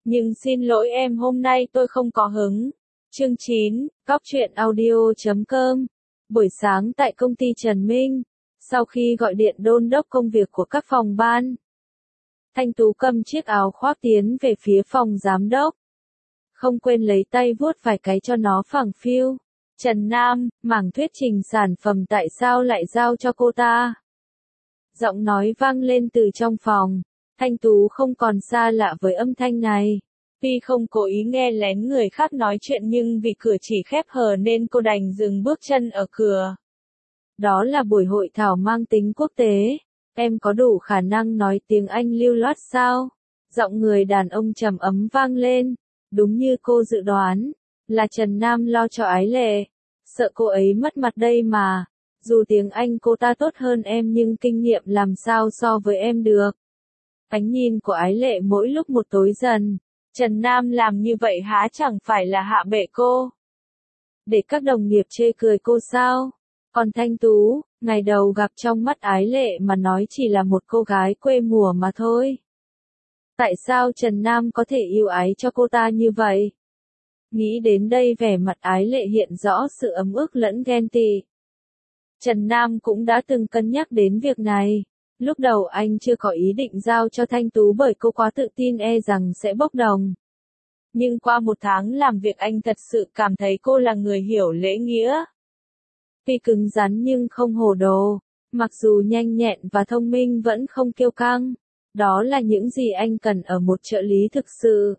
Nhưng xin lỗi em hôm nay tôi không có hứng. Chương 9, Góc truyện audio.com. Buổi sáng tại công ty Trần Minh, sau khi gọi điện đôn đốc công việc của các phòng ban, Thanh Tú cầm chiếc áo khoác tiến về phía phòng giám đốc. Không quên lấy tay vuốt vài cái cho nó phẳng phiu. Trần Nam, mảng thuyết trình sản phẩm tại sao lại giao cho cô ta? Giọng nói vang lên từ trong phòng. Thanh Tú không còn xa lạ với âm thanh này. Tuy không cố ý nghe lén người khác nói chuyện nhưng vì cửa chỉ khép hờ nên cô đành dừng bước chân ở cửa. Đó là buổi hội thảo mang tính quốc tế. Em có đủ khả năng nói tiếng Anh lưu loát sao? Giọng người đàn ông trầm ấm vang lên. Đúng như cô dự đoán, là Trần Nam lo cho Ái Lệ. Sợ cô ấy mất mặt đây mà. Dù tiếng Anh cô ta tốt hơn em nhưng kinh nghiệm làm sao so với em được. Ánh nhìn của Ái Lệ mỗi lúc một tối dần. Trần Nam làm như vậy há chẳng phải là hạ bệ cô? Để các đồng nghiệp chê cười cô sao? Còn Thanh Tú, ngày đầu gặp trong mắt Ái Lệ mà nói chỉ là một cô gái quê mùa mà thôi. Tại sao Trần Nam có thể yêu ái cho cô ta như vậy? Nghĩ đến đây vẻ mặt Ái Lệ hiện rõ sự ấm ức lẫn ghen tị. Trần Nam cũng đã từng cân nhắc đến việc này. Lúc đầu anh chưa có ý định giao cho Thanh Tú bởi cô quá tự tin e rằng sẽ bốc đồng. Nhưng qua một tháng làm việc anh thật sự cảm thấy cô là người hiểu lễ nghĩa. Tuy cứng rắn nhưng không hồ đồ, mặc dù nhanh nhẹn và thông minh vẫn không kiêu căng. Đó là những gì anh cần ở một trợ lý thực sự.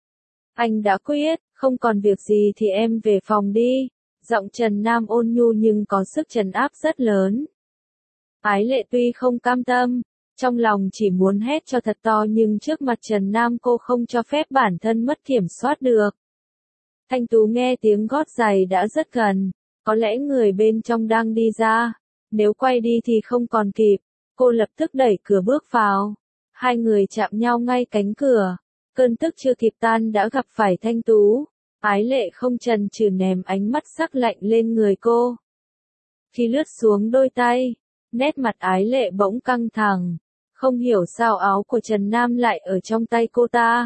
Anh đã quyết, không còn việc gì thì em về phòng đi. Giọng Trần Nam ôn nhu nhưng có sức trấn áp rất lớn. Ái Lệ tuy không cam tâm, trong lòng chỉ muốn hét cho thật to nhưng trước mặt Trần Nam cô không cho phép bản thân mất kiểm soát được. Thanh Tú nghe tiếng gót giày đã rất gần, có lẽ người bên trong đang đi ra. Nếu quay đi thì không còn kịp, cô lập tức đẩy cửa bước vào. Hai người chạm nhau ngay cánh cửa, cơn tức chưa kịp tan đã gặp phải Thanh Tú. Ái Lệ không chần chừ ném ánh mắt sắc lạnh lên người cô. Khi lướt xuống đôi tay, nét mặt Ái Lệ bỗng căng thẳng, không hiểu sao áo của Trần Nam lại ở trong tay cô ta.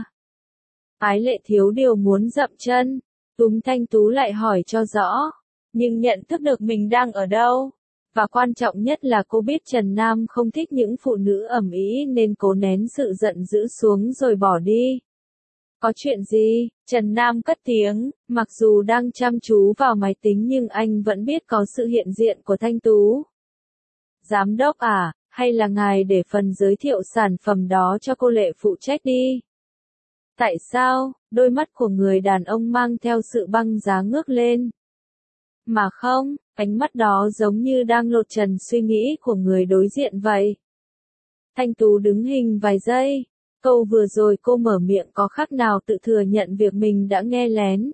Ái Lệ thiếu điều muốn dậm chân, túm Thanh Tú lại hỏi cho rõ, nhưng nhận thức được mình đang ở đâu. Và quan trọng nhất là cô biết Trần Nam không thích những phụ nữ ầm ĩ nên cố nén sự giận dữ xuống rồi bỏ đi. Có chuyện gì? Trần Nam cất tiếng, mặc dù đang chăm chú vào máy tính nhưng anh vẫn biết có sự hiện diện của Thanh Tú. Giám đốc à, hay là ngài để phần giới thiệu sản phẩm đó cho cô Lệ phụ trách đi. Tại sao? Đôi mắt của người đàn ông mang theo sự băng giá ngước lên. Mà không, ánh mắt đó giống như đang lột trần suy nghĩ của người đối diện vậy. Thanh Tú đứng hình vài giây. Câu vừa rồi cô mở miệng có khác nào tự thừa nhận việc mình đã nghe lén.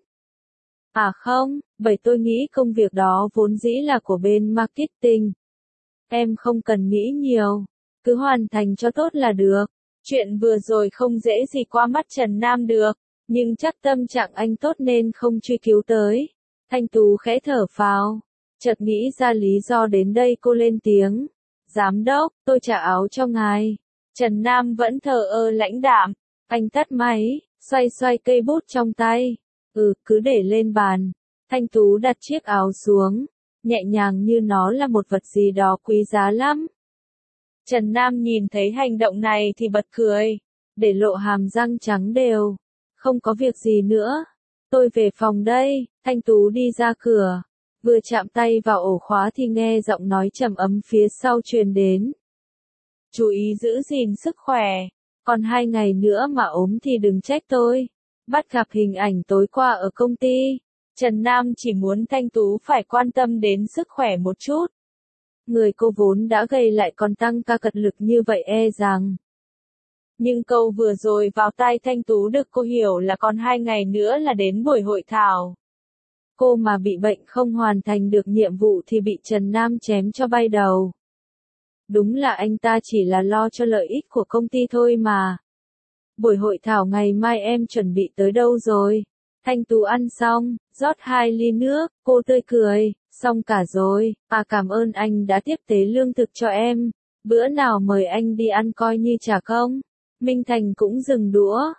À không, bởi tôi nghĩ công việc đó vốn dĩ là của bên marketing. Em không cần nghĩ nhiều, cứ hoàn thành cho tốt là được. Chuyện vừa rồi không dễ gì qua mắt Trần Nam được, nhưng chắc tâm trạng anh tốt nên không truy cứu tới. Thanh Tú khẽ thở phào, chợt nghĩ ra lý do đến đây cô lên tiếng. Giám đốc, tôi trả áo cho ngài. Trần Nam vẫn thờ ơ lãnh đạm, anh tắt máy, xoay xoay cây bút trong tay. Cứ để lên bàn. Thanh Tú đặt chiếc áo xuống, nhẹ nhàng như nó là một vật gì đó quý giá lắm. Trần Nam nhìn thấy hành động này thì bật cười, để lộ hàm răng trắng đều. Không có việc gì nữa, tôi về phòng đây. Thanh Tú đi ra cửa, vừa chạm tay vào ổ khóa thì nghe giọng nói trầm ấm phía sau truyền đến. Chú ý giữ gìn sức khỏe, còn 2 ngày nữa mà ốm thì đừng trách tôi. Bắt gặp hình ảnh tối qua ở công ty, Trần Nam chỉ muốn Thanh Tú phải quan tâm đến sức khỏe một chút. Người cô vốn đã gầy lại còn tăng ca cật lực như vậy e rằng. Nhưng câu vừa rồi vào tai Thanh Tú được cô hiểu là còn 2 ngày nữa là đến buổi hội thảo. Cô mà bị bệnh không hoàn thành được nhiệm vụ thì bị Trần Nam chém cho bay đầu. Đúng là anh ta chỉ là lo cho lợi ích của công ty thôi mà. Buổi hội thảo ngày mai em chuẩn bị tới đâu rồi? Thanh Tú ăn xong, rót 2 ly nước, cô tươi cười, xong cả rồi, cảm ơn anh đã tiếp tế lương thực cho em. Bữa nào mời anh đi ăn coi như trả công. Minh Thành cũng dừng đũa.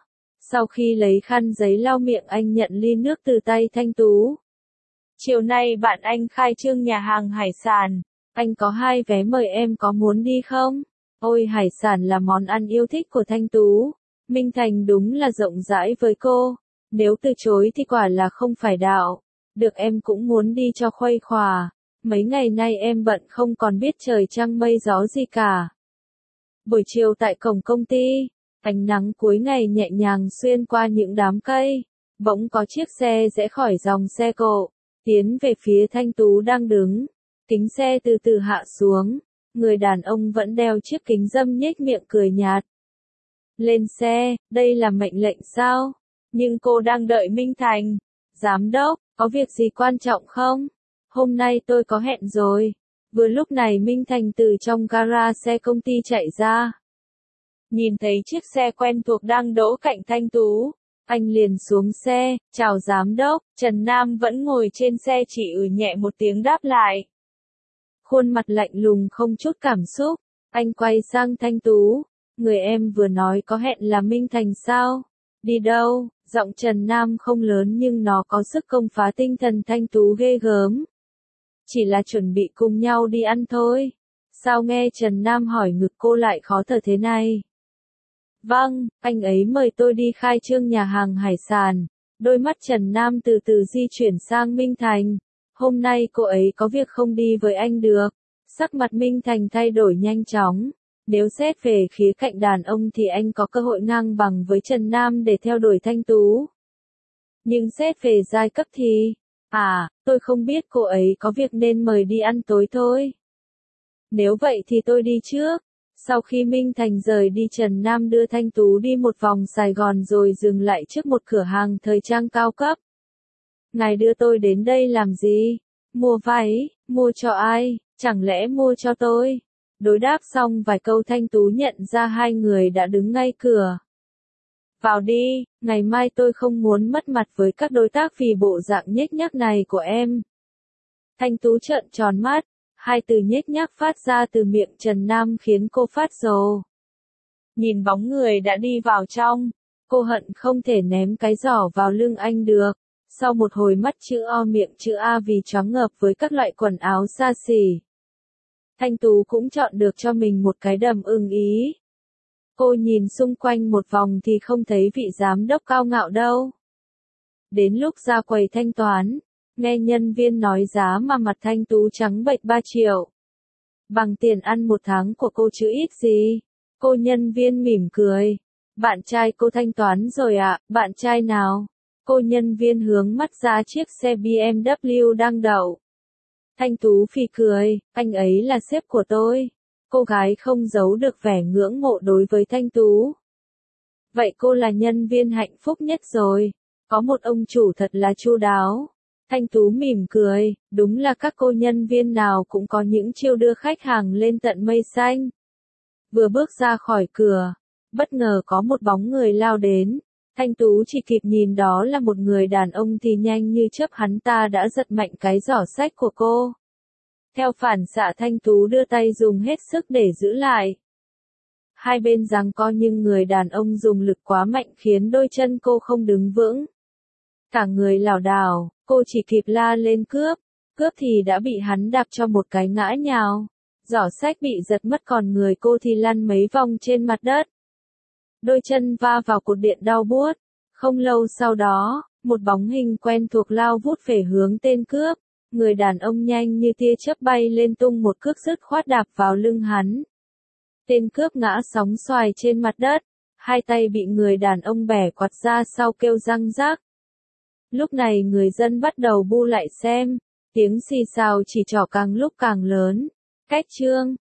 Sau khi lấy khăn giấy lau miệng anh nhận ly nước từ tay Thanh Tú. Chiều nay bạn anh khai trương nhà hàng hải sản. Anh có 2 vé mời em có muốn đi không? Ôi hải sản là món ăn yêu thích của Thanh Tú. Minh Thành đúng là rộng rãi với cô. Nếu từ chối thì quả là không phải đạo. Được em cũng muốn đi cho khuây khỏa. Mấy ngày nay em bận không còn biết trời trăng mây gió gì cả. Buổi chiều tại cổng công ty, ánh nắng cuối ngày nhẹ nhàng xuyên qua những đám cây. Bỗng có chiếc xe rẽ khỏi dòng xe cộ, tiến về phía Thanh Tú đang đứng. Kính xe từ từ hạ xuống. Người đàn ông vẫn đeo chiếc kính râm nhếch miệng cười nhạt. Lên xe, đây là mệnh lệnh sao? Nhưng cô đang đợi Minh Thành. Giám đốc, có việc gì quan trọng không? Hôm nay tôi có hẹn rồi. Vừa lúc này Minh Thành từ trong gara xe công ty chạy ra. Nhìn thấy chiếc xe quen thuộc đang đỗ cạnh Thanh Tú. Anh liền xuống xe, chào giám đốc. Trần Nam vẫn ngồi trên xe chỉ nhẹ một tiếng đáp lại. Khuôn mặt lạnh lùng không chút cảm xúc. Anh quay sang Thanh Tú. Người em vừa nói có hẹn là Minh Thành sao? Đi đâu? Giọng Trần Nam không lớn nhưng nó có sức công phá tinh thần Thanh Tú ghê gớm. Chỉ là chuẩn bị cùng nhau đi ăn thôi. Sao nghe Trần Nam hỏi ngực cô lại khó thở thế này? Vâng, anh ấy mời tôi đi khai trương nhà hàng hải sản. Đôi mắt Trần Nam từ từ di chuyển sang Minh Thành. Hôm nay cô ấy có việc không đi với anh được. Sắc mặt Minh Thành thay đổi nhanh chóng. Nếu xét về khía cạnh đàn ông thì anh có cơ hội ngang bằng với Trần Nam để theo đuổi Thanh Tú. Nhưng xét về giai cấp thì... tôi không biết cô ấy có việc nên mời đi ăn tối thôi. Nếu vậy thì tôi đi trước. Sau khi Minh Thành rời đi Trần Nam đưa Thanh Tú đi một vòng Sài Gòn rồi dừng lại trước một cửa hàng thời trang cao cấp. Ngài đưa tôi đến đây làm gì? Mua váy, mua cho ai? Chẳng lẽ mua cho tôi? Đối đáp xong vài câu Thanh Tú nhận ra hai người đã đứng ngay cửa. Vào đi, ngày mai tôi không muốn mất mặt với các đối tác vì bộ dạng nhếch nhác này của em. Thanh Tú trợn tròn mắt, hai từ nhếch nhác phát ra từ miệng Trần Nam khiến cô phát rồ. Nhìn bóng người đã đi vào trong, cô hận không thể ném cái giỏ vào lưng anh được. Sau một hồi mắt chữ O miệng chữ A vì choáng ngợp với các loại quần áo xa xỉ. Thanh Tú cũng chọn được cho mình một cái đầm ưng ý. Cô nhìn xung quanh một vòng thì không thấy vị giám đốc cao ngạo đâu. Đến lúc ra quầy thanh toán, nghe nhân viên nói giá mà mặt Thanh Tú trắng bệch 3 triệu. Bằng tiền ăn một tháng của cô chứ ít gì. Cô nhân viên mỉm cười. Bạn trai cô thanh toán rồi ạ, bạn trai nào? Cô nhân viên hướng mắt ra chiếc xe BMW đang đậu. Thanh Tú phì cười, anh ấy là sếp của tôi. Cô gái không giấu được vẻ ngưỡng mộ đối với Thanh Tú. Vậy cô là nhân viên hạnh phúc nhất rồi. Có một ông chủ thật là chu đáo. Thanh Tú mỉm cười, đúng là các cô nhân viên nào cũng có những chiêu đưa khách hàng lên tận mây xanh. Vừa bước ra khỏi cửa, bất ngờ có một bóng người lao đến. Thanh Tú chỉ kịp nhìn đó là một người đàn ông thì nhanh như chớp hắn ta đã giật mạnh cái giỏ xách của cô. Theo phản xạ Thanh Tú đưa tay dùng hết sức để giữ lại. Hai bên giằng co nhưng người đàn ông dùng lực quá mạnh khiến đôi chân cô không đứng vững. Cả người lảo đảo, cô chỉ kịp la lên cướp. Cướp thì đã bị hắn đạp cho một cái ngã nhào. Giỏ xách bị giật mất còn người cô thì lăn mấy vòng trên mặt đất. Đôi chân va vào cột điện đau buốt. Không lâu sau đó, một bóng hình quen thuộc lao vút về hướng tên cướp. Người đàn ông nhanh như tia chớp bay lên tung một cước dứt khoát đạp vào lưng hắn. Tên cướp ngã sóng xoài trên mặt đất. Hai tay bị người đàn ông bẻ quạt ra sau kêu răng rắc. Lúc này người dân bắt đầu bu lại xem. Tiếng xì xào chỉ trỏ càng lúc càng lớn. Cách chương